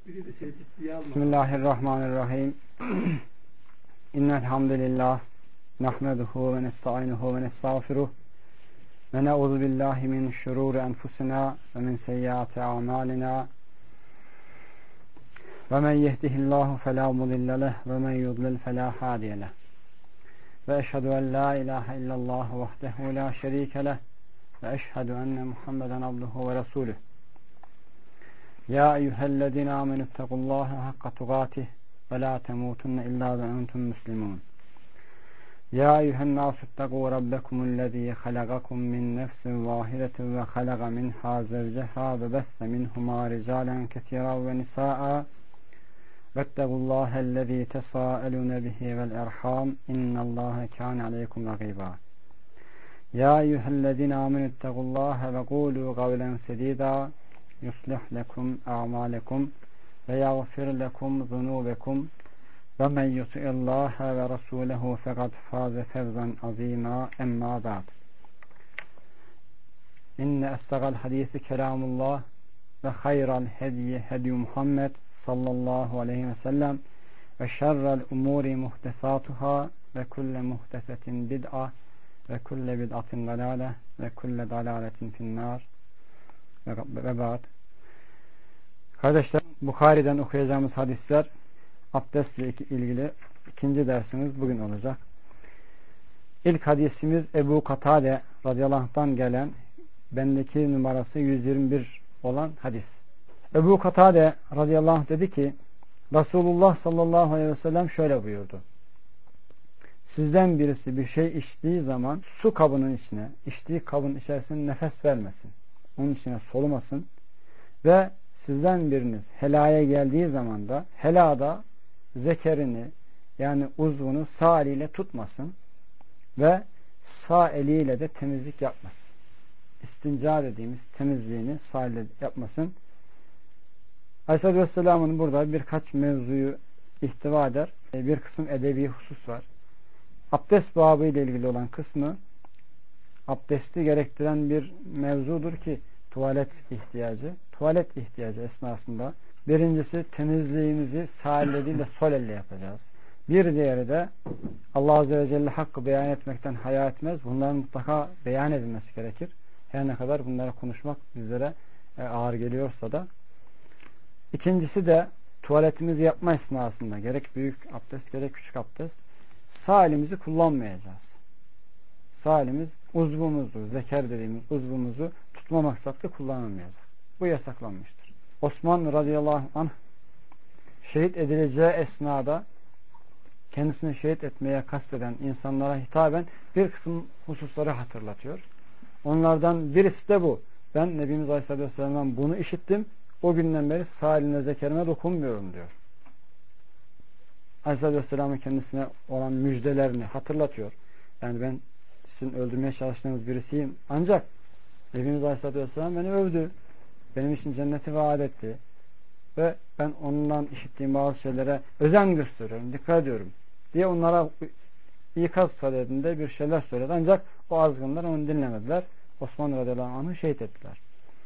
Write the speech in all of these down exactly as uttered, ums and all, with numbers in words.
Bismillahirrahmanirrahim. İnnel hamdülillah nahmeduhu ve nestainuhu ve nestağfiruh ve na'udzu billahi min şururi enfusina ve min seyyiati a'malina. Ve men yehdihillahu fela mudille leh ve men yudlil fela hadiye leh. Ve eşhedü en la ilahe illallah vahdehu la şerike leh ve eşhedü enne Muhammeden abduhu ve resuluh. Ya eyyühellezine amenüttequllaha hakka tugatih ve la temutunne illa ve entum muslimun. Ya eyyühennâsüttegû rabbekumullezî halagakum min nefsin vâhidetin ve halaga minhâ zevceha ve besse minhumâ ricâlen kethîran ve nisâ'a vettegullâhellezî tesâelûne bihi vel erhâm innallâhe kâne aleykum rakîbâ. Ya eyyühellezine amenüttequllâhe ve gûlû gavlen sedîdâ yuslih lekum a'malekum ve yagfir lekum zunubekum ve men yuti'illâhe ve rasûlehu fekad fâze fevzan azîmâ emmâ ba'd. İnne essegal hadîsi kelamullah ve hayral hediye hedyu Muhammed sallallahu aleyhi ve sellem ve şerrel umuri muhtesâtuhâ ve kulle muhtesetin bid'a ve kulle bid'atin dalâle ve kulle dalâletin finnâr ve ba'd. Kardeşler, Bukhari'den okuyacağımız hadisler abdestle ilgili ikinci dersimiz bugün olacak. İlk hadisimiz Ebu Katade radıyallahu anh'tan gelen, bendeki numarası yüz yirmi bir olan hadis. Ebu Katade radıyallahu anh dedi ki, Resulullah sallallahu aleyhi ve sellem şöyle buyurdu: sizden birisi bir şey içtiği zaman su kabının içine, içtiği kabın içerisine nefes vermesin, onun içine solumasın ve sizden biriniz helaya geldiği zaman da helada zekerini, yani uzvunu sağ eliyle tutmasın ve sağ eliyle de temizlik yapmasın. İstinca dediğimiz temizliğini sağ eliyle yapmasın. Aleyhisselatü Vesselam'ın burada birkaç mevzuyu ihtiva eder. Bir kısım edebi husus var. Abdest babı ile ilgili olan kısmı abdesti gerektiren bir mevzudur ki tuvalet ihtiyacı. Tuvalet ihtiyacı esnasında birincisi temizliğimizi sağ elle değil de sol elle yapacağız. Bir diğeri de Allah Azze ve Celle hakkı beyan etmekten haya etmez. Bunların mutlaka beyan edilmesi gerekir. Her ne kadar bunları konuşmak bizlere ağır geliyorsa da. İkincisi de tuvaletimizi yapma esnasında gerek büyük abdest gerek küçük abdest sağ elimizi kullanmayacağız. Sağ elimiz uzvumuzu, zeker dediğimiz uzvumuzu tutma maksatlı kullanılmayacak. Bu yasaklanmıştır. Osman radıyallahu anh şehit edileceği esnada kendisini şehit etmeye kasteden insanlara hitaben bir kısım hususları hatırlatıyor. Onlardan birisi de bu. Ben Nebimiz Aleyhisselatü Vesselam'dan bunu işittim. O günden beri sağ eline zekerime dokunmuyorum diyor. Aleyhisselatü Vesselam'ın kendisine olan müjdelerini hatırlatıyor. Yani ben sizin öldürmeye çalıştığınız birisiyim. Ancak Nebimiz Aleyhisselatü Vesselam beni övdü. Benim için cenneti vaat etti. Ve ben ondan işittiğim bazı şeylere özen gösteriyorum, dikkat ediyorum diye onlara ikaz sadedinde bir şeyler söyledi. Ancak o azgınlar onu dinlemediler. Osman radıyallahu anh'ı şehit ettiler.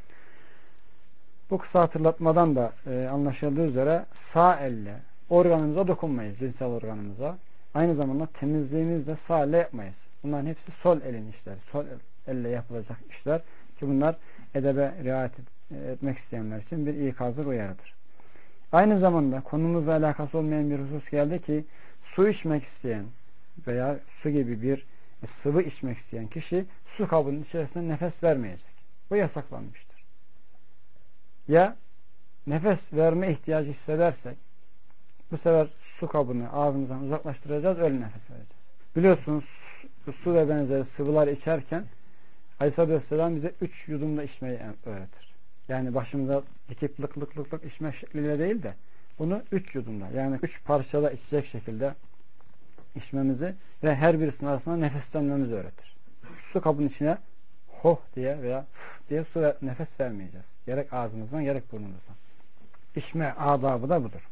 Bu kısa hatırlatmadan da e, anlaşıldığı üzere sağ elle organımıza dokunmayız, cinsel organımıza. Aynı zamanda temizliğimizi de sağ elle yapmayız. Bunların hepsi sol elin işleri. Sol elle yapılacak işler ki bunlar edebe riayet etmek isteyenler için bir ikazı uyarıdır. Aynı zamanda konumuzla alakası olmayan bir husus geldi ki su içmek isteyen veya su gibi bir sıvı içmek isteyen kişi su kabının içerisine nefes vermeyecek. Bu yasaklanmıştır. Ya nefes verme ihtiyacı hissedersek bu sefer su kabını ağzımızdan uzaklaştıracağız, öyle nefes vereceğiz. Biliyorsunuz su ve benzeri sıvılar içerken Aleyhisselatü Vesselam bize üç yudumda içmeyi öğretir. Yani başımıza dikip lık lık lık lık içme şekliyle değil de bunu üç yudumda, yani üç parçada içecek şekilde içmemizi ve her birisinin arasında nefeslenmemizi öğretir. Su kabının içine hoh diye veya diye su ve nefes vermeyeceğiz. Gerek ağzımızdan gerek burnumuzdan. İçme adabı da budur.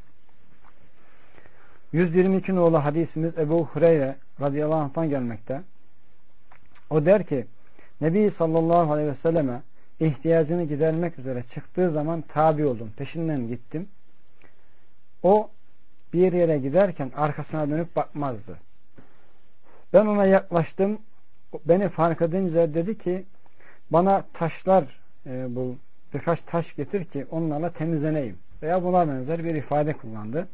yüz yirmi iki nolu hadisimiz Ebu Hureyre radıyallahu anh'tan gelmekte. O der ki Nebi sallallahu aleyhi ve selleme ihtiyacını gidermek üzere çıktığı zaman tabi oldum. Peşinden gittim. O bir yere giderken arkasına dönüp bakmazdı. Ben ona yaklaştım. Beni fark edince dedi ki bana taşlar e, bul, birkaç taş getir ki onlarla temizleneyim. Veya buna benzer bir ifade kullandı.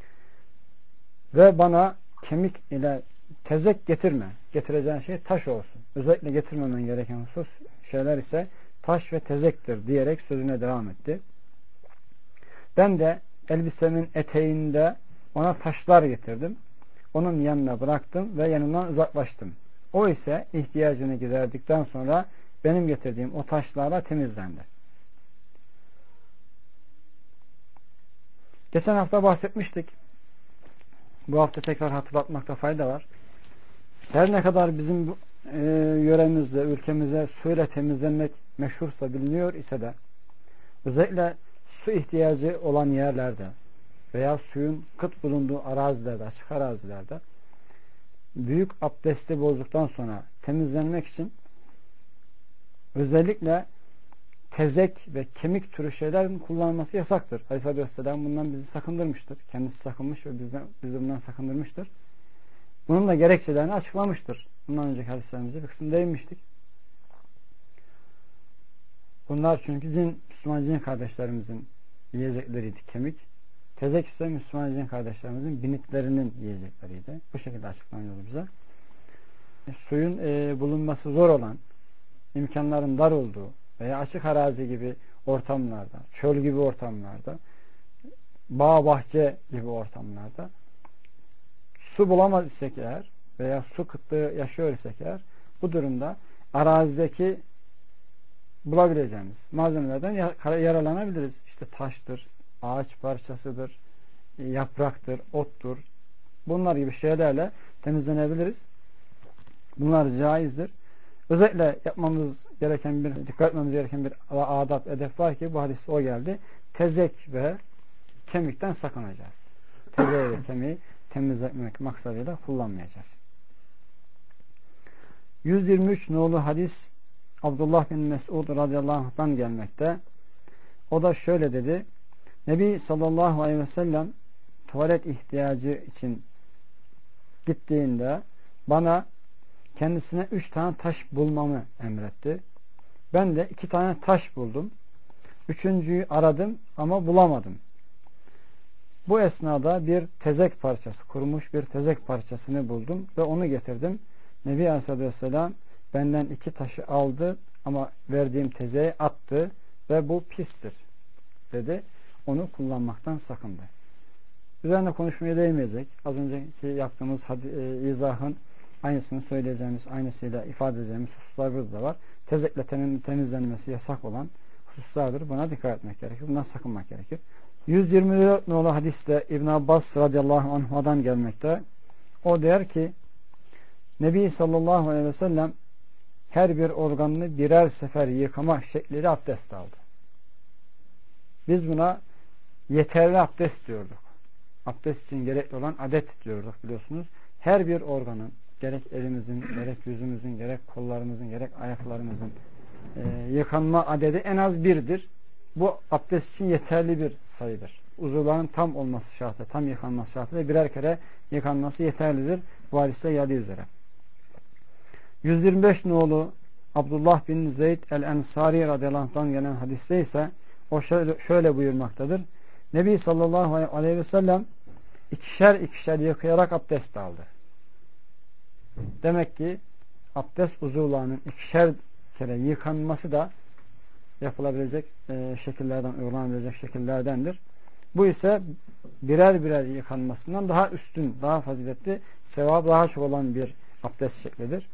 Ve bana kemik ile tezek getirme. Getireceğin şey taş olsun. Özellikle getirmemen gereken husus şeyler ise taş ve tezektir diyerek sözüne devam etti. Ben de elbisemin eteğinde ona taşlar getirdim. Onun yanına bıraktım ve yanından uzaklaştım. O ise ihtiyacını giderdikten sonra benim getirdiğim o taşlarla temizlendi. Geçen hafta bahsetmiştik. Bu hafta tekrar hatırlatmakta fayda var. Her ne kadar bizim e, yöremizde, ülkemizde suyla temizlenmek meşhursa, biliniyor ise de özellikle su ihtiyacı olan yerlerde veya suyun kıt bulunduğu arazilerde, açık arazilerde büyük abdesti bozduktan sonra temizlenmek için özellikle tezek ve kemik türü şeylerin kullanılması yasaktır. Aleyhisselatü Vesselam bundan bizi sakındırmıştır. Kendisi sakınmış ve bizden, bizi bundan sakındırmıştır. Bunun da gerekçelerini açıklamıştır. Bundan önceki hadislerimizde bir kısım değinmiştik. Bunlar çünkü cin, Müslüman cin kardeşlerimizin yiyecekleriydi kemik. Tezek ise Müslüman cin kardeşlerimizin binitlerinin yiyecekleriydi. Bu şekilde açıklanıyordu bize. E, suyun e, bulunması zor olan, imkanların dar olduğu veya açık arazi gibi ortamlarda, çöl gibi ortamlarda, bağ bahçe gibi ortamlarda su bulamaz isek eğer veya su kıtlığı yaşıyor isek eğer bu durumda arazideki bulabileceğimiz malzemelerden yararlanabiliriz. İşte taştır, ağaç parçasıdır, yapraktır, ottur. Bunlar gibi şeylerle temizlenebiliriz. Bunlar caizdir. Özellikle yapmamız gereken bir, dikkat etmemiz gereken bir adab, edep var ki bu hadiste o geldi. Tezek ve kemikten sakınacağız. Tezeği ve kemiği temizlemek maksadıyla kullanmayacağız. yüz yirmi üç nolu hadis Abdullah bin Mesud radıyallahu anh'tan gelmekte. O da şöyle dedi. Nebi sallallahu aleyhi ve sellem tuvalet ihtiyacı için gittiğinde bana kendisine üç tane taş bulmamı emretti. Ben de iki tane taş buldum. Üçüncüyü aradım ama bulamadım. Bu esnada bir tezek parçası, kurumuş bir tezek parçasını buldum ve onu getirdim. Nebi Aleyhisselatü Vesselam benden iki taşı aldı ama verdiğim tezeği attı ve bu pistir dedi. Onu kullanmaktan sakındı. Üzerine konuşmaya değmeyecek. Az önceki yaptığımız e, izahın aynısını söyleyeceğimiz, aynısıyla ifade edeceğimiz hususlar burada da var. Tezekle temizlenmesi yasak olan hususlardır. Buna dikkat etmek gerekir. Bundan sakınmak gerekir. yüz yirmi dört nolu hadiste İbn Abbas radıyallahu anh'dan gelmekte. O der ki Nebi sallallahu aleyhi ve sellem her bir organını birer sefer yıkama şekliyle abdest aldı. Biz buna yeterli abdest diyorduk. Abdest için gerekli olan adet diyorduk biliyorsunuz. Her bir organın gerek elimizin, gerek yüzümüzün, gerek kollarımızın, gerek ayaklarımızın e, yıkanma adedi en az birdir. Bu abdest için yeterli bir sayıdır. Uzuvların tam olması şartı, tam yıkanması şartı ve birer kere yıkanması yeterlidir. Bu hadiste geldiği üzere. yüz yirmi beş nolu Abdullah bin Zeyd el-Ensari radıyallahu anh'tan gelen hadiste ise o şöyle, şöyle buyurmaktadır. Nebi sallallahu aleyhi ve sellem ikişer ikişer yıkayarak abdest aldı. Demek ki abdest uzuvlarının ikişer kere yıkanması da yapılabilecek e, şekillerden, uygulanabilecek şekillerdendir. Bu ise birer birer yıkanmasından daha üstün, daha faziletli, sevabı daha çok olan bir abdest şeklidir.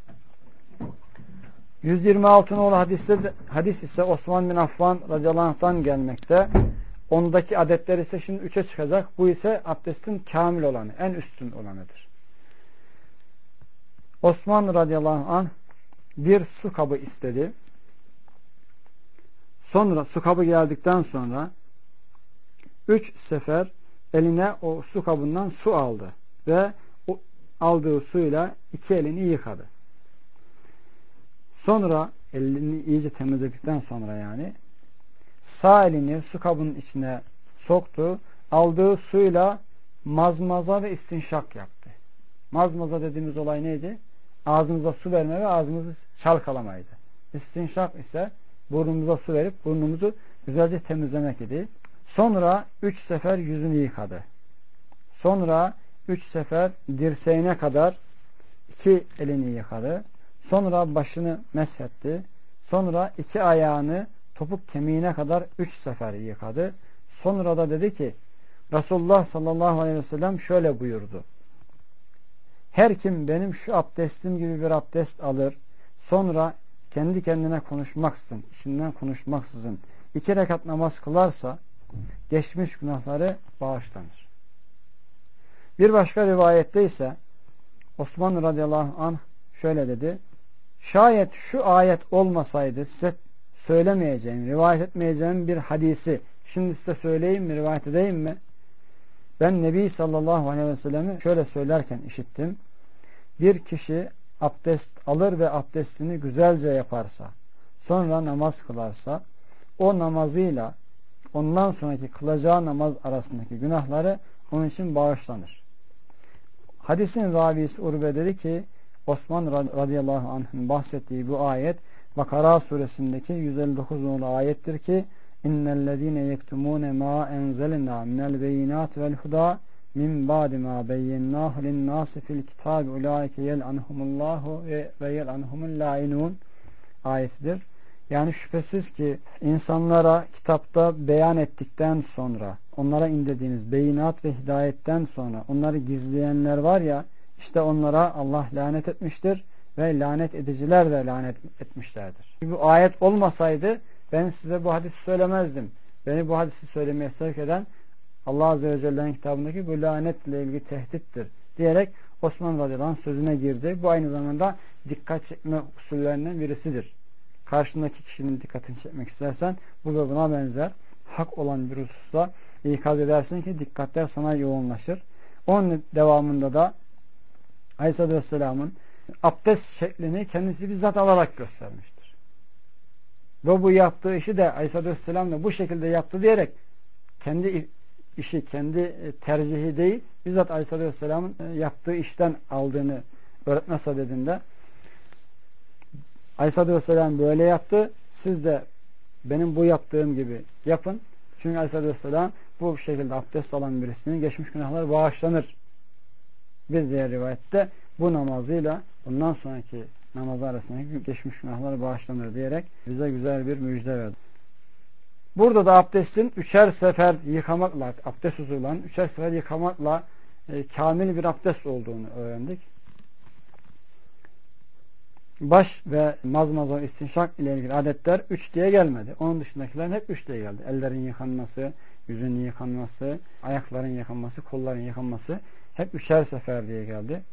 yüz yirmi altı nolu hadiste, hadis ise Osman bin Affan radıyallahu anh'tan gelmekte. Ondaki adetler ise şimdi üçe çıkacak. Bu ise abdestin kamil olanı, en üstün olanıdır. Osman radıyallahu anh bir su kabı istedi. Sonra su kabı geldikten sonra üç sefer eline o su kabından su aldı ve o aldığı suyla iki elini yıkadı. Sonra elini iyice temizledikten sonra yani sağ elini su kabının içine soktu aldığı suyla mazmaza ve istinşak yaptı. Mazmaza dediğimiz olay neydi? Ağzımıza su verme ve ağzımızı çalkalamaydı. İstinşak ise burnumuza su verip burnumuzu güzelce temizlemek idi. Sonra üç sefer yüzünü yıkadı. Sonra üç sefer dirseğine kadar iki elini yıkadı. Sonra başını meshetti. Sonra iki ayağını topuk kemiğine kadar üç sefer yıkadı. Sonra da dedi ki Resulullah sallallahu aleyhi ve sellem şöyle buyurdu. Her kim benim şu abdestim gibi bir abdest alır, sonra kendi kendine konuşmaksızın, işinden konuşmaksızın iki rekat namaz kılarsa geçmiş günahları bağışlanır. Bir başka rivayette ise Osman radıyallahu anh şöyle dedi. Şayet şu ayet olmasaydı size söylemeyeceğim, rivayet etmeyeceğim bir hadisi şimdi size söyleyeyim mi, rivayet edeyim mi? Ben Nebi sallallahu aleyhi ve sellem'i şöyle söylerken işittim. Bir kişi abdest alır ve abdestini güzelce yaparsa, sonra namaz kılarsa, o namazıyla ondan sonraki kılacağı namaz arasındaki günahları onun için bağışlanır. Hadisin ravisi Urve dedi ki, Osman radıyallahu anh'ın bahsettiği bu ayet Bakara suresindeki yüz elli dokuz nolu ayettir ki İnnellezîne yektumûne mâ enzelnâ minel beyinâti vel hudâ min ba'di mâ beyyennâhu linnâsi fil kitâbi ulâike yel'anhumullâhu ve yel'anhumul lâinûn ayetidir. Yani şüphesiz ki insanlara kitapta beyan ettikten sonra, onlara indirdiğiniz beyinat ve hidayetten sonra onları gizleyenler var ya, işte onlara Allah lanet etmiştir ve lanet ediciler de lanet etmişlerdir. Bu ayet olmasaydı ben size bu hadisi söylemezdim. Beni bu hadisi söylemeye sevk eden Allah Azze ve Celle'nin kitabındaki bu lanetle ilgili tehdittir diyerek Osman radıyallahu anh sözüne girdi. Bu aynı zamanda dikkat çekme usullerinden birisidir. Karşındaki kişinin dikkatini çekmek istersen bu ve buna benzer hak olan bir hususta ikaz edersin ki dikkatler sana yoğunlaşır. Onun devamında da Aleyhisselatü Vesselam'ın abdest şeklini kendisi bizzat alarak göstermiştir. Ve bu yaptığı işi de Aleyhisselatü Vesselam da bu şekilde yaptı diyerek kendi işi, kendi tercihi değil, bizzat Aleyhisselatü Vesselam'ın yaptığı işten aldığını öğretme sadedinde Aleyhisselatü Vesselam böyle yaptı. Siz de benim bu yaptığım gibi yapın. Çünkü Aleyhisselatü Vesselam bu şekilde abdest alan birisinin geçmiş günahları bağışlanır. Bir diğer rivayette bu namazıyla bundan sonraki namazı arasındaki geçmiş günahları bağışlanır diyerek bize güzel bir müjde verdi. Burada da abdestin üçer sefer yıkamakla, abdest huzurlarının üçer sefer yıkamakla e, kamil bir abdest olduğunu öğrendik. Baş ve mazmaza, istinşak ile ilgili adetler üç diye gelmedi. Onun dışındakilerin hep üç diye geldi. Ellerin yıkanması, yüzün yıkanması, ayakların yıkanması, kolların yıkanması hep üçer sefer diye geldi.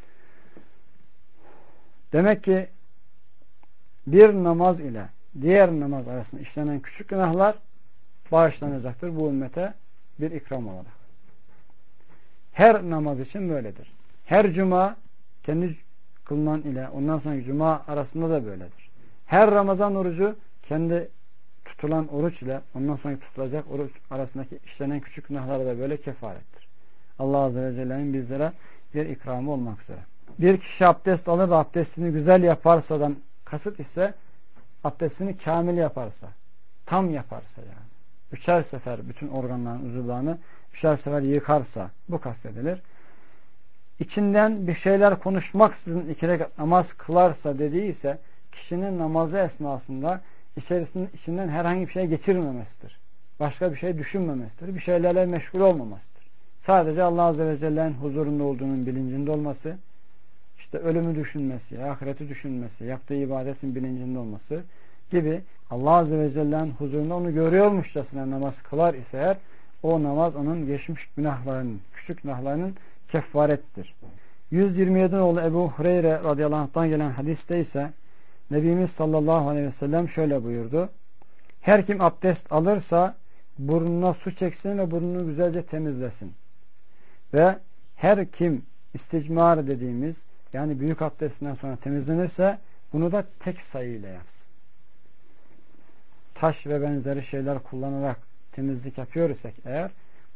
Demek ki bir namaz ile diğer namaz arasında işlenen küçük günahlar bağışlanacaktır bu ümmete bir ikram olarak. Her namaz için böyledir. Her cuma kendi kılınan ile ondan sonraki cuma arasında da böyledir. Her Ramazan orucu kendi tutulan oruç ile ondan sonraki tutulacak oruç arasındaki işlenen küçük günahlara da böyle kefarettir. Allah Azze ve Celle'nin bizlere bir ikramı olmak üzere. Bir kişi abdest alır da abdestini güzel yaparsadan kasıt ise abdestini kamil yaparsa, tam yaparsa yani. Üçer sefer bütün organların, uzuvlarını üçer sefer yıkarsa bu kastedilir. İçinden bir şeyler konuşmaksızın iki rekat namaz kılarsa dediği ise kişinin namazı esnasında içerisinin içinden herhangi bir şey geçirmemesidir. Başka bir şey düşünmemesidir. Bir şeylerle meşgul olmamasıdır. Sadece Allah Azze ve Celle'nin huzurunda olduğunun bilincinde olması, işte ölümü düşünmesi, ahireti düşünmesi, yaptığı ibadetin bilincinde olması gibi Allah Azze ve Celle'nin huzurunda onu görüyormuşçasına namaz kılar ise eğer o namaz onun geçmiş günahlarının, küçük günahlarının kefaretidir. yüz yirmi yedi nolu Ebu Hureyre radıyallahu anh'tan gelen hadiste ise Nebimiz sallallahu aleyhi ve sellem şöyle buyurdu. Her kim abdest alırsa burnuna su çeksin ve burnunu güzelce temizlesin. Ve her kim isticmar dediğimiz yani büyük abdestinden sonra temizlenirse bunu da tek sayıyla yapsın. Taş ve benzeri şeyler kullanarak temizlik yapıyor isek eğer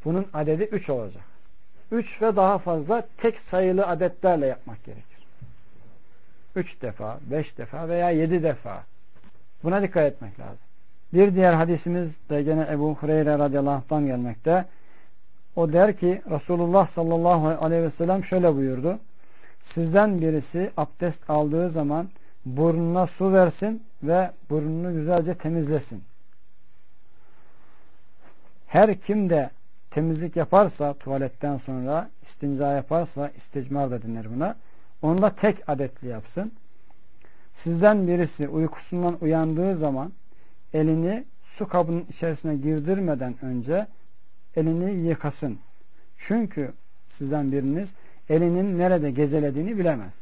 bunun adedi üç olacak. üç ve daha fazla tek sayılı adetlerle yapmak gerekir. üç defa, beş defa veya yedi defa. Buna dikkat etmek lazım. Bir diğer hadisimiz de gene Ebu Hureyre radıyallahu anh'tan gelmekte. O der ki Resulullah sallallahu aleyhi ve sellem şöyle buyurdu. Sizden birisi abdest aldığı zaman burnuna su versin ve burnunu güzelce temizlesin. Her kim de temizlik yaparsa tuvaletten sonra istinca yaparsa isticmar da denir buna. Onu da tek adetli yapsın. Sizden birisi uykusundan uyandığı zaman elini su kabının içerisine girdirmeden önce elini yıkasın. Çünkü sizden biriniz elinin nerede gezelediğini bilemez.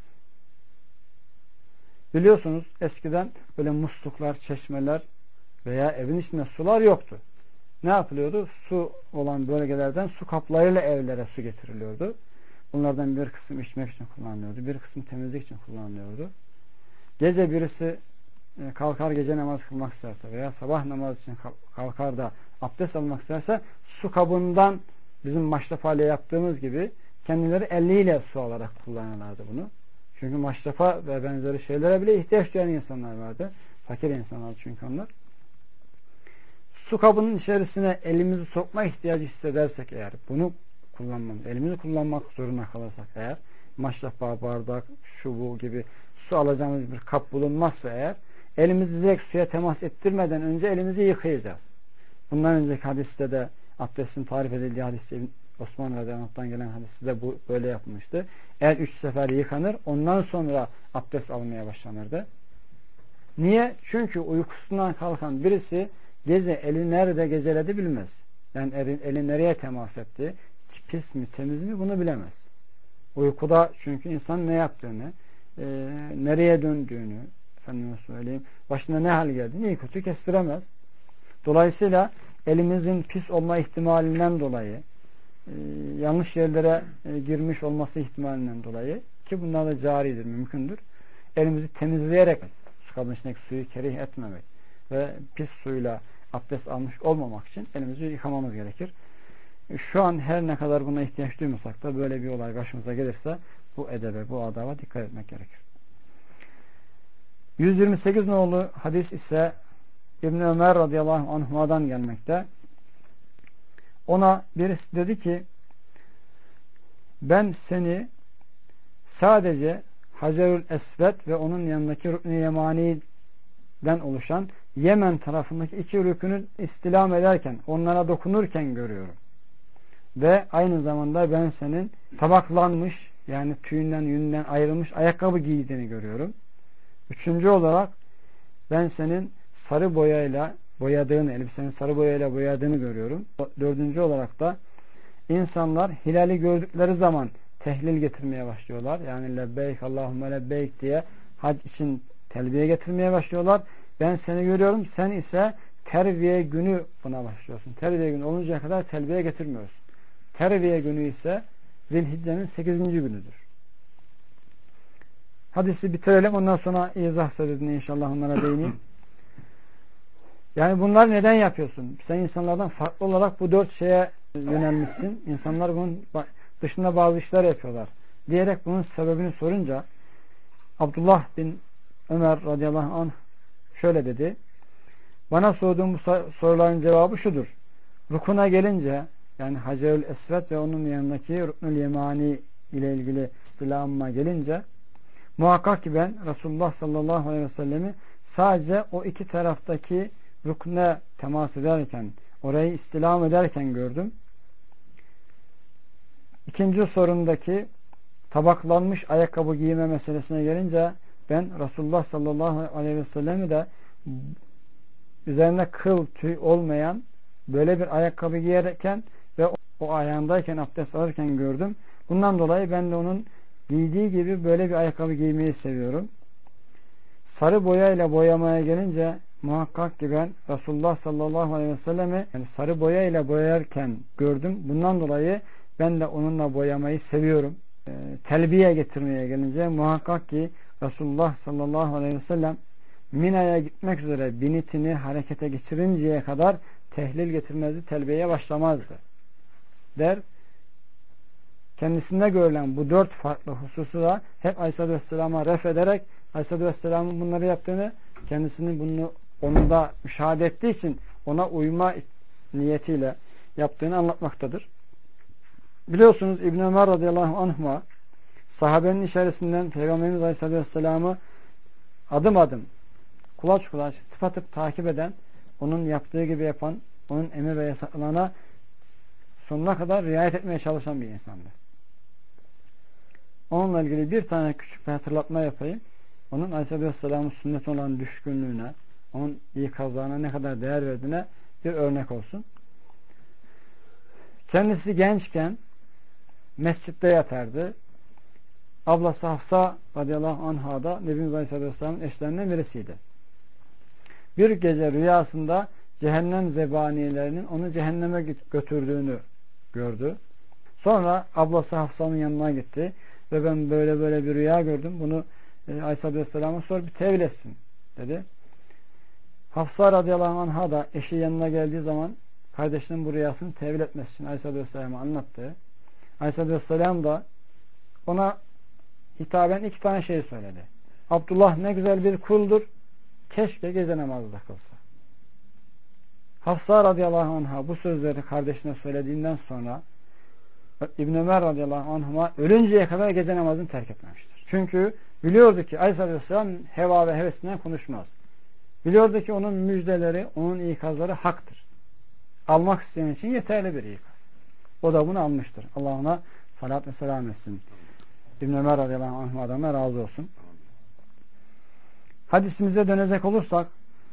Biliyorsunuz eskiden böyle musluklar, çeşmeler veya evin içinde sular yoktu. Ne yapılıyordu? Su olan bölgelerden su kaplarıyla evlere su getiriliyordu. Bunlardan bir kısım içmek için kullanılıyordu. Bir kısım temizlik için kullanılıyordu. Gece birisi kalkar gece namazı kılmak isterse veya sabah namazı için kalkar da abdest almak isterse su kabından bizim maşrafayla yaptığımız gibi kendileri eliyle su alarak kullanırlardı bunu. Çünkü maşrafa ve benzeri şeylere bile ihtiyaç duyan insanlar vardı. Fakir insanlar çünkü onlar. Su kabının içerisine elimizi sokma ihtiyacı hissedersek eğer bunu kullanmamız, elimizi kullanmak zorunda kalırsak eğer maşrafa, bardak, şu bu gibi su alacağımız bir kap bulunmazsa eğer elimizi direkt suya temas ettirmeden önce elimizi yıkayacağız. Bundan önceki hadiste de abdestin tarif edildiği hadiste Osman radıyallahu anh'tan gelen hadiste de bu böyle yapılmıştı. Eğer üç sefer yıkanır ondan sonra abdest almaya başlanırdı. Niye? Çünkü uykusundan kalkan birisi gece eli nerede gezeledi bilmez. Yani eli, eli nereye temas etti, pis mi temiz mi bunu bilemez. Uykuda çünkü insan ne yaptığını, e, nereye döndüğünü, efendime söyleyeyim, başına ne hal geldiğini iyi kötü kestiremez. Dolayısıyla elimizin pis olma ihtimalinden dolayı, e, yanlış yerlere e, girmiş olması ihtimalinden dolayı ki bunlar da caridir, mümkündür. Elimizi temizleyerek su kabının içindeki suyu kerih etmemek ve pis suyla abdest almış olmamak için elimizi yıkamamız gerekir. Şu an her ne kadar buna ihtiyaç duymasak da böyle bir olay başımıza gelirse bu edebe, bu adaba dikkat etmek gerekir. yüz yirmi sekiz nolu hadis ise İbn Ömer radıyallahu anhuma'dan gelmekte. Ona birisi dedi ki ben seni sadece Hacerül Esved ve onun yanındaki Rükn-i Yemani'den oluşan Yemen tarafındaki iki rükünü istilam ederken, onlara dokunurken görüyorum. Ve aynı zamanda ben senin tabaklanmış, yani tüyünden yününden ayrılmış ayakkabı giydiğini görüyorum. Üçüncü olarak ben senin sarı boyayla boyadığını, elbisenin sarı boyayla boyadığını görüyorum. Dördüncü olarak da insanlar hilali gördükleri zaman tehlil getirmeye başlıyorlar. Yani lebbeyk Allahümme lebbeyk diye hac için telbiye getirmeye başlıyorlar. Ben seni görüyorum, sen ise terviye günü buna başlıyorsun. Terviye günü oluncaya kadar telbiye getirmiyorsun. Terviye günü ise Zilhicce'nin sekizinci günüdür. Hadisi bitirelim. Ondan sonra izah sebebini inşallah onlara değineyim. Yani bunları neden yapıyorsun? Sen insanlardan farklı olarak bu dört şeye yönelmişsin. İnsanlar bunun dışında bazı işler yapıyorlar. Diyerek bunun sebebini sorunca Abdullah bin Ömer radıyallahu anh şöyle dedi. Bana sorduğum bu soruların cevabı şudur. Rukuna gelince yani Hacerül Esved ve onun yanındaki Ruknul Yemani ile ilgili istilamıma gelince muhakkak ki ben Resulullah sallallahu aleyhi ve sellemi sadece o iki taraftaki rukne temas ederken, orayı istilam ederken gördüm. İkinci sorundaki tabaklanmış ayakkabı giyme meselesine gelince ben Resulullah sallallahu aleyhi ve sellemi de üzerinde kıl tüy olmayan böyle bir ayakkabı giyerken ve o ayağındayken abdest alırken gördüm. Bundan dolayı ben de onun giydiği gibi böyle bir ayakkabı giymeyi seviyorum. Sarı boyayla boyamaya gelince muhakkak ki ben Resulullah sallallahu aleyhi ve sellemi yani sarı boyayla boyarken gördüm. Bundan dolayı ben de onunla boyamayı seviyorum. E, telbiye getirmeye gelince muhakkak ki Resulullah sallallahu aleyhi ve sellem Mina'ya gitmek üzere binitini harekete geçirinceye kadar tehlil getirmezdi, telbiyeye başlamazdı. der. Kendisinde görülen bu dört farklı hususu da hep Aleyhisselatü Vesselam'a ref ederek Aleyhisselatü Vesselam'ın bunları yaptığını, kendisinin bunu onda müşahede ettiği için ona uyma niyetiyle yaptığını anlatmaktadır. Biliyorsunuz İbn Ömer radıyallahu anhuma sahabenin içerisinden Peygamberimiz Aleyhisselatü Vesselam'ı adım adım, kulaç kulaç, tıpatıp takip eden, onun yaptığı gibi yapan, onun emir ve yasaklarına sonuna kadar riayet etmeye çalışan bir insandı. Onunla ilgili bir tane küçük bir hatırlatma yapayım. Onun Aleyhisselatü Vesselam'ın sünnet olan düşkünlüğüne, onun ikazlarına ne kadar değer verdiğine bir örnek olsun. Kendisi gençken mescitte yatardı. Ablası Hafsa radıyallahu anha da Nebimiz Aleyhisselatü Vesselam'ın eşlerinden birisiydi. Bir gece rüyasında cehennem zebanilerinin onu cehenneme götürdüğünü gördü. Sonra ablası Hafsa'nın yanına gitti ve ben böyle böyle bir rüya gördüm. Bunu e, Aleyhisselatü Vesselam'a sor, bir tevil etsin dedi. Hafsa radıyallahu anha da eşi yanına geldiği zaman kardeşinin bu rüyasını tevil etmesi için Aleyhisselatü Vesselam'a anlattı. Aleyhisselatü Vesselam da ona hitaben iki tane şey söyledi. Abdullah ne güzel bir kuldur. Keşke gece namazı da kılsa. Hafsa radıyallahu anha bu sözleri kardeşine söylediğinden sonra İbn Ömer radıyallahu anhuma ölünceye kadar gece namazını terk etmemiştir. Çünkü biliyordu ki Aleyhisselatü Vesselam heva ve hevesinden konuşmaz. Biliyordu ki onun müjdeleri, onun ikazları haktır. Almak isteyen için yeterli bir ikaz. O da bunu almıştır. Allah ona salat ve selam etsin. İbn Ömer radıyallahu anh'dan razı olsun. Hadisimize dönecek olursak,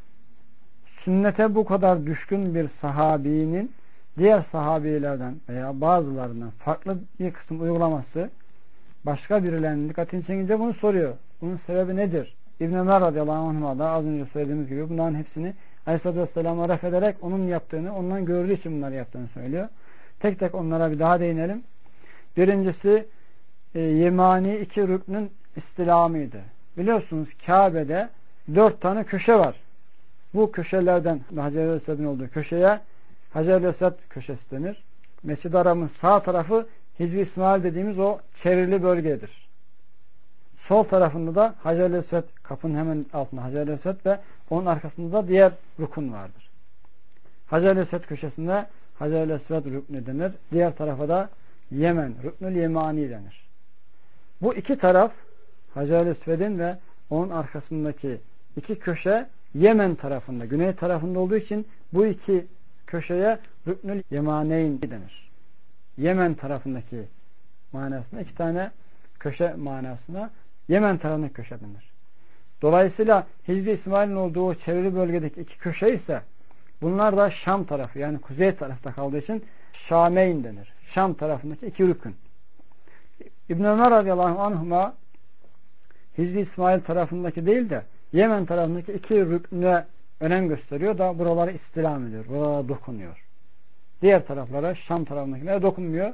sünnete bu kadar düşkün bir sahabinin diğer sahabilerden veya bazılarından farklı bir kısım uygulaması başka birilerinin dikkatini çekince bunu soruyor. Bunun sebebi nedir? İbn Ömer radıyallahu anh'a da az önce söylediğimiz gibi bunların hepsini Aleyhisselatü Vesselam'a ref ederek onun yaptığını, ondan gördüğü için bunları yaptığını söylüyor. Tek tek onlara bir daha değinelim. Birincisi e, yemani iki rüknün istilamıydı. Biliyorsunuz Kabe'de dört tane köşe var. Bu köşelerden Hacer-i Esved'in olduğu köşeye Hacer-i Esved köşesi denir. Mescid-i Haram'ın sağ tarafı Hicri İsmail dediğimiz o çevrili bölgedir. Sol tarafında da Hacer-i Esved, kapının hemen altında Hacer-i Esved ve onun arkasında da diğer rukun vardır. Hacer-i Esved köşesinde Hacer-i Esved rüknü denir. Diğer tarafa da Yemen, Rüknül Yemani denir. Bu iki taraf Hacer-i Esved'in ve onun arkasındaki iki köşe Yemen tarafında, güney tarafında olduğu için bu iki köşeye Rüknül Yemaneyn denir. Yemen tarafındaki manasına, iki tane köşe manasına Yemen tarafındaki köşe denir. Dolayısıyla Hicri İsmail'in olduğu o çevrili bölgedeki iki köşe ise bunlar da Şam tarafı, yani kuzey tarafta kaldığı için Şameyn denir. Şam tarafındaki iki rükün. İbn Ömer radıyallahu anhuma Hicri İsmail tarafındaki değil de Yemen tarafındaki iki rüküne önem gösteriyor da buraları istilam ediyor. Buralara dokunuyor. Diğer taraflara, Şam tarafındakilere dokunmuyor.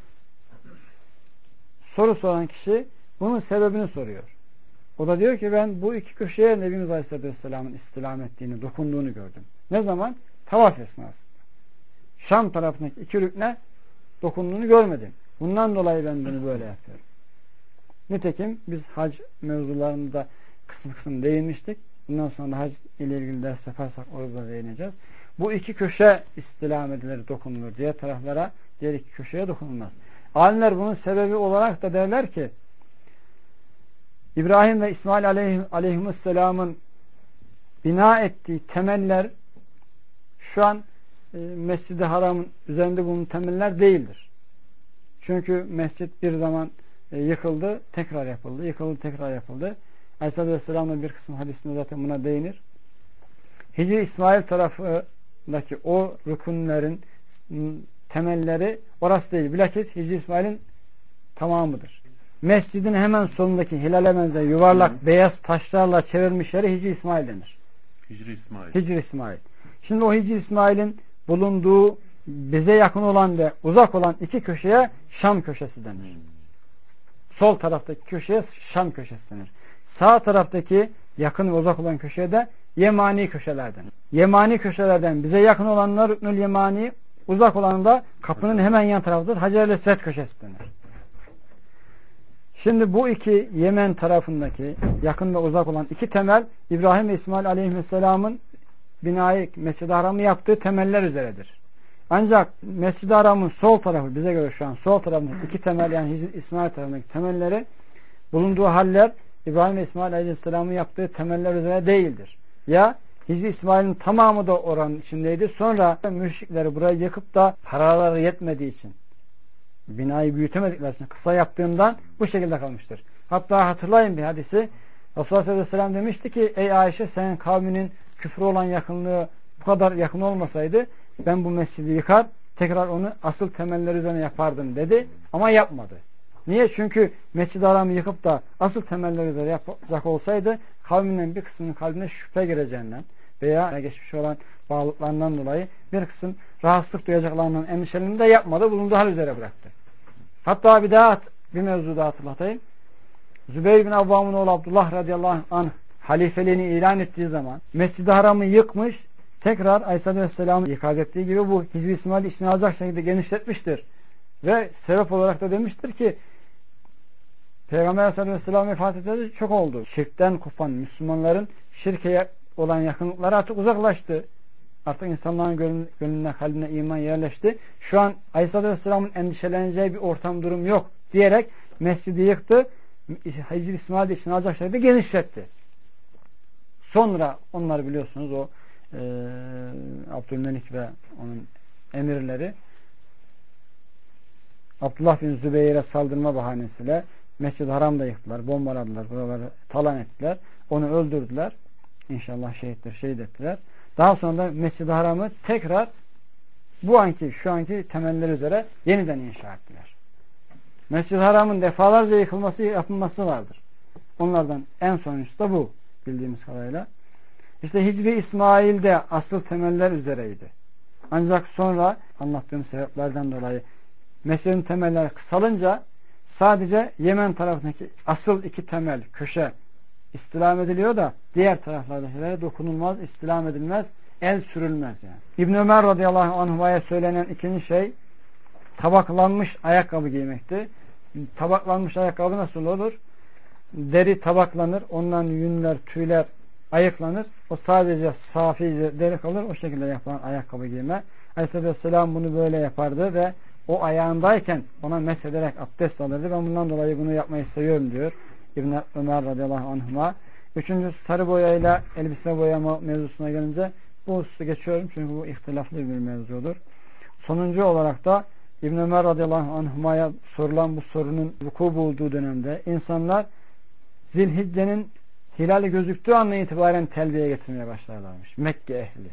Soru soran kişi bunun sebebini soruyor. O da diyor ki ben bu iki köşeye Nebimiz Aleyhisselatü Vesselam'ın istilam ettiğini, dokunduğunu gördüm. Ne zaman? Tavaf esnasında. Şam tarafındaki iki rükne dokunduğunu görmedim. Bundan dolayı ben bunu böyle yapıyorum. Nitekim biz hac mevzularında kısım kısım değinmiştik. Bundan sonra hac ile ilgili ders yaparsak orada değineceğiz. Bu iki köşe istilam edilir, dokunulur. Diğer taraflara, diğer iki köşeye dokunulmaz. Alimler bunun sebebi olarak da derler ki İbrahim ve İsmail aleyhim, aleyhisselamın bina ettiği temeller şu an e, Mescid-i Haram'ın üzerinde bulunan temeller değildir. Çünkü mescit bir zaman e, yıkıldı, tekrar yapıldı. Yıkıldı, tekrar yapıldı. Aleyhisselatü Vesselam'ın bir kısım hadisinde zaten buna değinir. Hicri İsmail tarafındaki o rükunlerin temelleri orası değil. Bilakis Hicri İsmail'in tamamıdır. Mescidin hemen solundaki hilale benzer yuvarlak Hı. beyaz taşlarla çevirmiş yere Hicri İsmail denir. Hicri İsmail. Hicri İsmail. Şimdi o Hicri İsmail'in bulunduğu bize yakın olan ve uzak olan iki köşeye Şam köşesi denir. Hmm. Sol taraftaki köşeye Şam köşesi denir. Sağ taraftaki yakın ve uzak olan köşeye de Yemani köşeler denir. Yemani köşelerden bize yakın olanlar Rüknül Yemani, Uzak olanı da kapının hemen yan tarafıdır. Hacer-i Esved köşesi denir. Şimdi bu iki Yemen tarafındaki yakın ve uzak olan iki temel İbrahim ve İsmail Aleyhisselam'ın binayı Mescid-i Haram'ı yaptığı temeller üzeredir. Ancak Mescid-i Haram'ın sol tarafı, bize göre şu an sol tarafındaki iki temel, yani Hicr İsmail tarafındaki temelleri, bulunduğu haller İbrahim ve İsmail Aleyhisselam'ın yaptığı temeller üzere değildir. Ya Hicr İsmail'in tamamı da oranın içindeydi. Sonra müşrikleri burayı yıkıp da paraları yetmediği için, binayı büyütemedikleri için kısa yaptığından bu şekilde kalmıştır. Hatta hatırlayın bir hadisi. Resulullah sallallahu aleyhi ve sellem demişti ki, ey Ayşe, senin kavminin küfrü olan yakınlığı bu kadar yakın olmasaydı ben bu mescidi yıkar, tekrar onu asıl temeller üzerine yapardım dedi. Ama yapmadı. Niye? Çünkü Mescid-i Haram'ı yıkıp da asıl temeller üzerine yapacak olsaydı kavminin bir kısmının kalbine şüphe gireceğinden veya geçmiş olan bağlılıklarından dolayı bir kısım rahatsızlık duyacaklarından endişelerini de yapmadı. Bulunduğu hal üzere bıraktı. Hatta bir daha bir mevzu daha hatırlatayım. Zübeyir bin Avvam'ın oğlu Abdullah radıyallahu anh halifeliğini ilan ettiği zaman Mescid-i Haram'ı yıkmış, tekrar Aleyhisselatü Vesselam'ın ikaz ettiği gibi bu Hicr İsmail'i içine alacak şekilde genişletmiştir. Ve sebep olarak da demiştir ki Peygamber Aleyhisselatü Vesselam vefat edildi, çok oldu. Şirkten kopan Müslümanların şirke olan yakınlıkları artık uzaklaştı. Artık insanların gönlüne, kalbine iman yerleşti. Şu an Aleyhisselatü Vesselam'ın endişeleneceği bir ortam, durum yok diyerek mescidi yıktı. Hicr İsmail'i içine alacak şekilde genişletti. Sonra onları biliyorsunuz, o e, Abdülmelik ve onun emirleri Abdullah bin Zübeyir'e saldırma bahanesiyle Mescid-i Haram'da yıktılar, bombaladılar, buraları talan ettiler. Onu öldürdüler. İnşallah şehittir, şehit ettiler. Daha sonra da Mescid-i Haram'ı tekrar bu anki, şu anki temeller üzere yeniden inşa ettiler. Mescid-i Haram'ın defalarca yıkılması, yapılması vardır. Onlardan en sonuncusu da bu, bildiğimiz kadarıyla. İşte Hicri İsmail'de asıl temeller üzereydi. Ancak sonra anlattığım sebeplerden dolayı mescidin temelleri kısalınca sadece Yemen tarafındaki asıl iki temel köşe istilam ediliyor da diğer taraflardakilere dokunulmaz, istilam edilmez, el sürülmez yani. İbn Ömer radıyallahu anh'a söylenen ikinci şey tabaklanmış ayakkabı giymekti. Tabaklanmış ayakkabı nasıl olur? Deri tabaklanır, ondan yünler, tüyler ayıklanır. O sadece safi deri kalır. O şekilde yapılan ayakkabı giyme. Aleyhisselatü Vesselam bunu böyle yapardı ve o ayağındayken ona mesederek abdest alırdı. Ben bundan dolayı bunu yapmayı seviyorum diyor İbn Ömer radıyallahu anhuma. Üçüncüsü sarı boyayla elbise boyama mevzusuna gelince bu hususu geçiyorum çünkü bu ihtilaflı bir mevzudur. Sonuncu olarak da İbn Ömer radıyallahu anhuma'ya sorulan bu sorunun vuku bulduğu dönemde insanlar Zilhicce'nin hilali gözüktüğü andan itibaren telbiye getirmeye başlarlarmış. Mekke ehli.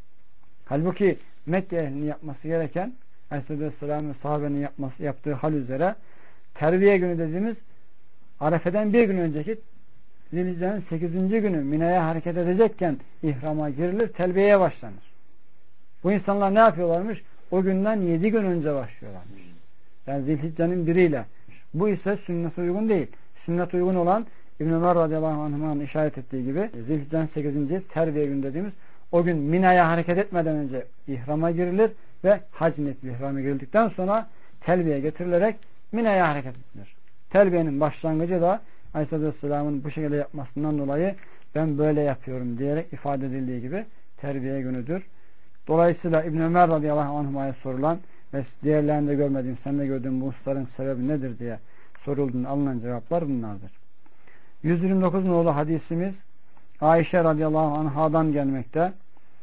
Halbuki Mekke ehlinin yapması gereken Aleyhisselatü Vesselam ve sahabenin yapması, yaptığı hal üzere terbiye günü dediğimiz Arefe'den bir gün önceki Zilhicce'nin sekizinci günü Mina'ya hareket edecekken ihrama girilir, telbiyeye başlanır. Bu insanlar ne yapıyorlarmış? O günden yedi gün önce başlıyorlarmış. Yani Zilhicce'nin biriyle. Bu ise sünnete uygun değil. Sünnet uygun olan İbn Ömer radıyallahu anh'ın işaret ettiği gibi Zilhicce'nin sekizinci terbiye günü dediğimiz o gün Mina'ya hareket etmeden önce ihrama girilir ve hac niyetli ihrama girildikten sonra telbiye getirilerek Mina'ya hareket edilir. Telbiyenin başlangıcı da Aleyhisselatü Vesselam'ın bu şekilde yapmasından dolayı ben böyle yapıyorum diyerek ifade edildiği gibi terbiye günüdür. Dolayısıyla İbn Ömer radıyallahu anh'a sorulan ve diğerlerinde görmediğim, sen de gördüğüm bu hususların sebebi nedir diye sorulduğunda alınan cevaplar bunlardır. yüz yirmi dokuz nolu hadisimiz Ayşe radıyallahu anhadan gelmekte.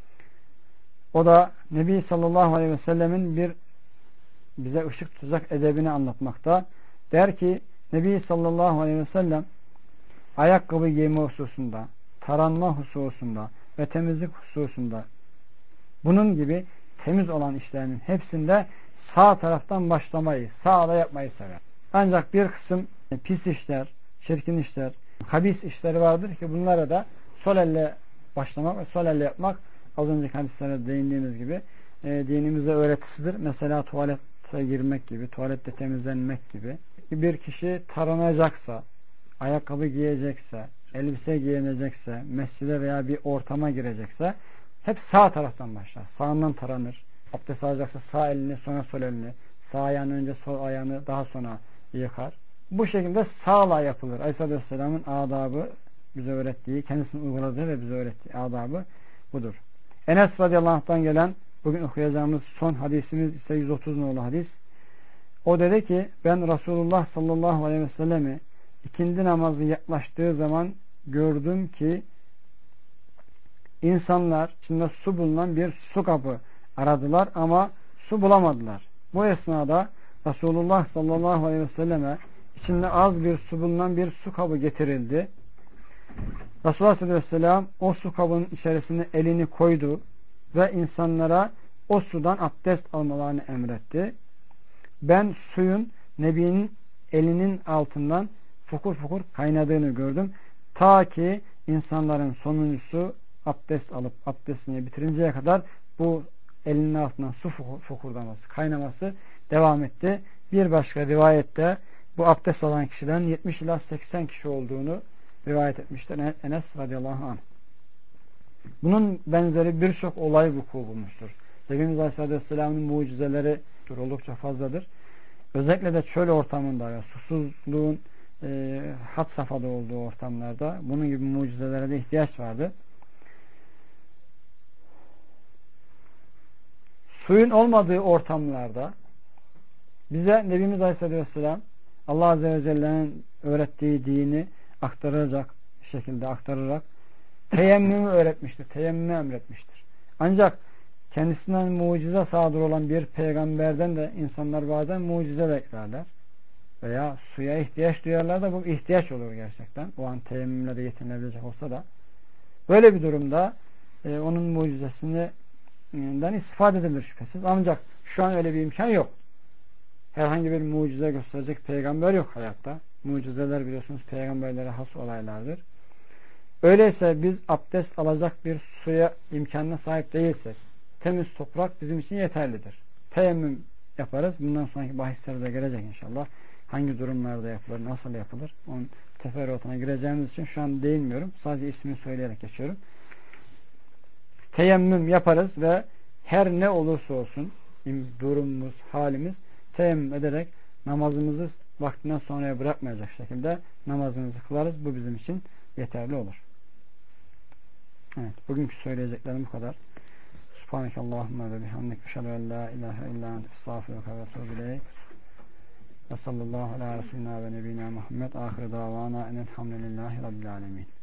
O da Nebi sallallahu aleyhi ve sellemin bir bize ışık tutacak edebini anlatmakta. Der ki Nebi sallallahu aleyhi ve sellem ayakkabı giyme hususunda, taranma hususunda ve temizlik hususunda bunun gibi temiz olan işlerinin hepsinde sağ taraftan başlamayı, sağda yapmayı sever. Ancak bir kısım pis işler, çirkin işler, habis işleri vardır ki bunlara da sol elle başlamak ve sol elle yapmak az önceki hadislere değindiğimiz gibi e, dinimizde öğretisidir. Mesela tuvalete girmek gibi, tuvalette temizlenmek gibi. Bir kişi taranacaksa, ayakkabı giyecekse, elbise giyinecekse, mescide veya bir ortama girecekse hep sağ taraftan başlar. Sağından taranır. abdest alacaksa sağ elini sonra sol elini, sağ ayağını önce sol ayağını daha sonra yıkar. Bu şekilde sağla yapılır. Aleyhisselatü Vesselam'ın adabı bize öğrettiği, kendisinin uyguladığı ve bize öğrettiği adabı budur. Enes radıyallahu anh'tan gelen bugün okuyacağımız son hadisimiz ise yüz otuz nolu hadis. O dedi ki ben Resulullah sallallahu aleyhi ve sellemi ikindi namazı yaklaştığı zaman gördüm ki insanlar içinde su bulunan bir su kabı aradılar ama su bulamadılar. Bu esnada Resulullah sallallahu aleyhi ve selleme içinde az bir su bulunan bir su kabı getirildi. Resulullah sallallahu aleyhi ve sellem o su kabının içerisine elini koydu ve insanlara o sudan abdest almalarını emretti. Ben suyun Nebi'nin elinin altından fokur fokur kaynadığını gördüm. Ta ki insanların sonuncusu abdest alıp abdestini bitirinceye kadar bu elinin altından su fokurdaması, kaynaması devam etti. Bir başka rivayette bu abdest alan kişilerin yetmiş ila seksen kişi olduğunu rivayet etmiştir Enes radıyallahu anh. Bunun benzeri birçok olay vuku bulmuştur. Efendimiz Aleyhisselatü Vesselam'ın mucizeleri oldukça fazladır. Özellikle de çöl ortamında ya susuzluğun e, had safhada olduğu ortamlarda bunun gibi mucizelere de ihtiyaç vardı. Suyun olmadığı ortamlarda bize Nebimiz Aleyhisselatü Vesselam Allah Azze ve Celle'nin öğrettiği dini aktaracak şekilde aktararak teyemmümü öğretmiştir. Teyemmümü emretmiştir. Ancak kendisinden mucize sadır olan bir peygamberden de insanlar bazen mucize beklerler. Veya suya ihtiyaç duyarlar da bu ihtiyaç olur gerçekten. O an teyemmümle de yetinilebilecek olsa da. Böyle bir durumda e, onun mucizesinden istifade edilir şüphesiz. Ancak şu an öyle bir imkan yok. Herhangi bir mucize gösterecek peygamber yok hayatta. Mucizeler biliyorsunuz peygamberlere has olaylardır. Öyleyse biz abdest alacak bir suya imkanına sahip değilsek temiz toprak bizim için yeterlidir. Teyemmüm yaparız. Bundan sonraki bahislerde gelecek inşallah. Hangi durumlarda yapılır, nasıl yapılır? Onun teferruatına gireceğimiz için şu an değinmiyorum. Sadece ismini söyleyerek geçiyorum. Teyemmüm yaparız ve her ne olursa olsun durumumuz, halimiz teyemmüm ederek namazımızı vaktinden sonraya bırakmayacak şekilde namazımızı kılarız. Bu bizim için yeterli olur. Evet, bugünkü söyleyeceklerim bu kadar. Subhanekallahumma ve bihamdik eşhedü en la ilahe illa ente estağfiruke ve etûbü ileyk. Ve sallallahu ala resulina ve nebina Muhammed. Ahir davana enelhamdülillahi rabbil alemin.